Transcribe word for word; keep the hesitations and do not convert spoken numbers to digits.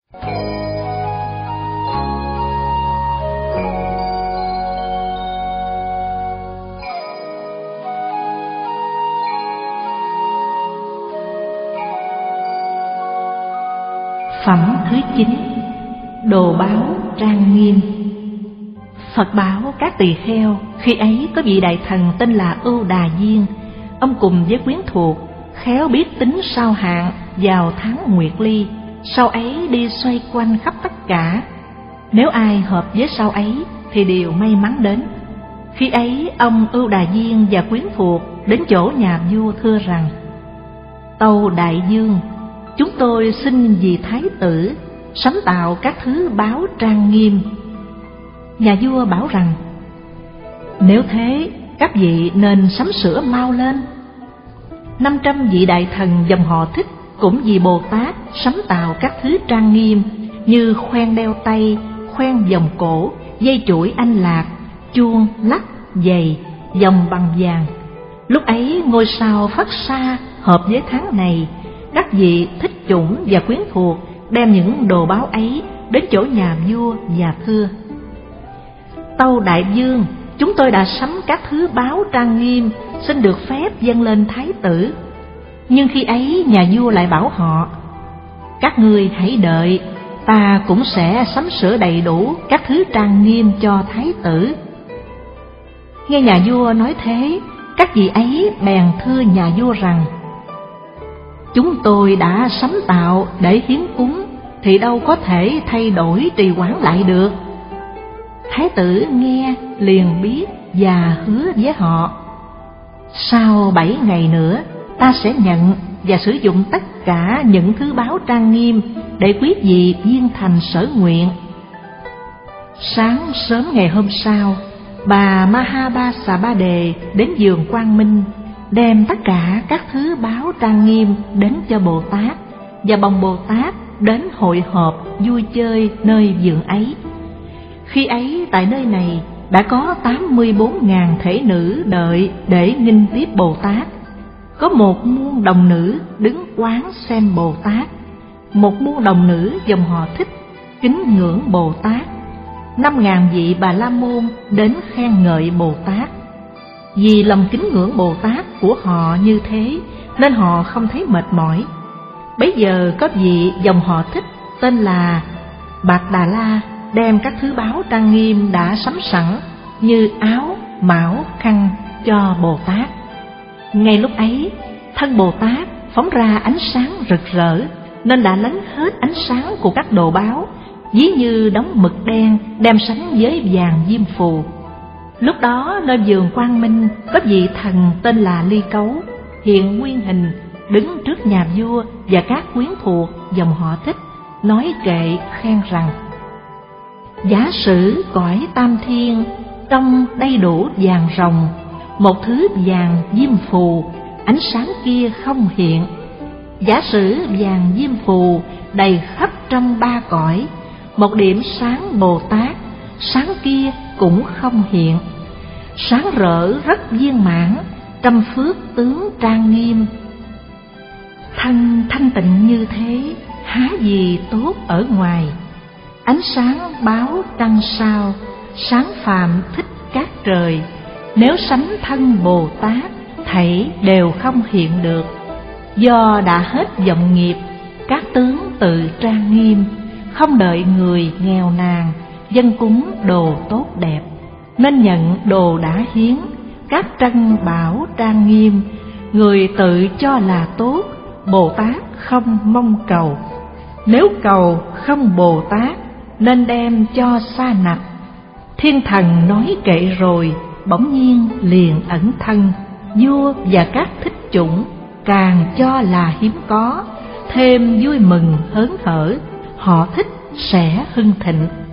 Phẩm thứ chín: Đồ báo trang nghiêm. Phật bảo các tỳ kheo, khi ấy có vị đại thần tên là Ưu Đà Diên. Ông cùng với quyến thuộc khéo biết tính sao hạn vào tháng Nguyệt Ly, sao ấy đi xoay quanh khắp tất cả. Nếu ai hợp với sao ấy thì đều may mắn đến. Khi ấy ông Ưu Đà Diên và quyến thuộc đến chỗ nhà vua thưa rằng: Tâu đại vương, chúng tôi xin vì thái tử sắm tạo các thứ báo trang nghiêm. Nhà vua bảo rằng: Nếu thế, các vị nên sắm sửa mau lên. Năm trăm vị đại thần dòng họ Thích cũng vì Bồ Tát sắm tạo các thứ trang nghiêm, như khoen đeo tay, khoen vòng cổ, dây chuỗi anh lạc, chuông, lắc, giày, vòng bằng vàng. Lúc ấy ngôi sao Phất Sa hợp với tháng này, các vị thích chủng và quyến thuộc đem những đồ báo ấy đến chỗ nhà vua và thưa: Tâu đại vương, chúng tôi đã sắm các thứ báo trang nghiêm, xin được phép dâng lên thái tử. Nhưng khi ấy nhà vua lại bảo họ: Các ngươi hãy đợi, ta cũng sẽ sắm sửa đầy đủ các thứ trang nghiêm cho thái tử. Nghe nhà vua nói thế, các vị ấy bèn thưa nhà vua rằng: Chúng tôi đã sắm tạo để hiến cúng, thì đâu có thể thay đổi trì hoãn lại được. Thái tử nghe liền biết và hứa với họ: Sau bảy ngày nữa, ta sẽ nhận và sử dụng tất cả những thứ báo trang nghiêm để quý vị viên thành sở nguyện. Sáng sớm ngày hôm sau, bà Mahabasabade đến vườn Quang Minh, đem tất cả các thứ báo trang nghiêm đến cho Bồ Tát, và bồng Bồ Tát đến hội họp vui chơi nơi vườn ấy. Khi ấy tại nơi này đã có tám mươi bốn ngàn thể nữ đợi để nghinh tiếp Bồ Tát. Có một muôn đồng nữ đứng quán xem Bồ Tát, một muôn đồng nữ dòng họ Thích kính ngưỡng Bồ Tát, năm ngàn vị Bà La Môn đến khen ngợi Bồ Tát. Vì lòng kính ngưỡng Bồ Tát của họ như thế nên họ không thấy mệt mỏi. Bấy giờ có vị dòng họ Thích tên là Bạc Đà La đem các thứ báo trang nghiêm đã sắm sẵn như áo, mão, khăn cho Bồ Tát. Ngay lúc ấy, thân Bồ Tát phóng ra ánh sáng rực rỡ, nên đã lấn hết ánh sáng của các đồ báo, ví như đống mực đen đem sánh với vàng diêm phù. Lúc đó nơi vườn Quang Minh có vị thần tên là Ly Cấu hiện nguyên hình, đứng trước nhà vua và các quyến thuộc dòng họ Thích, nói kệ khen rằng: Giả sử cõi tam thiên trong đầy đủ vàng ròng, một thứ vàng diêm phù, ánh sáng kia không hiện. Giả sử vàng diêm phù đầy khắp trong ba cõi, một điểm sáng Bồ Tát, sáng kia cũng không hiện. Sáng rỡ rất viên mãn, trăm phước tướng trang nghiêm. Thân thanh tịnh như thế, há gì tốt ở ngoài. Ánh sáng báo trăng sao, sáng phàm thích các trời. Nếu sánh thân Bồ Tát, thảy đều không hiện được. Do đã hết vọng nghiệp, các tướng tự trang nghiêm, không đợi người nghèo nàn, dâng cúng đồ tốt đẹp, nên nhận đồ đã hiến, các trân bảo trang nghiêm. Người tự cho là tốt, Bồ Tát không mong cầu. Nếu cầu không Bồ Tát, nên đem cho xa nặc. Thiên thần nói kệ rồi, bỗng nhiên liền ẩn thân. Vua và các thích chủng càng cho là hiếm có, thêm vui mừng hớn hở, họ thích sẽ hưng thịnh.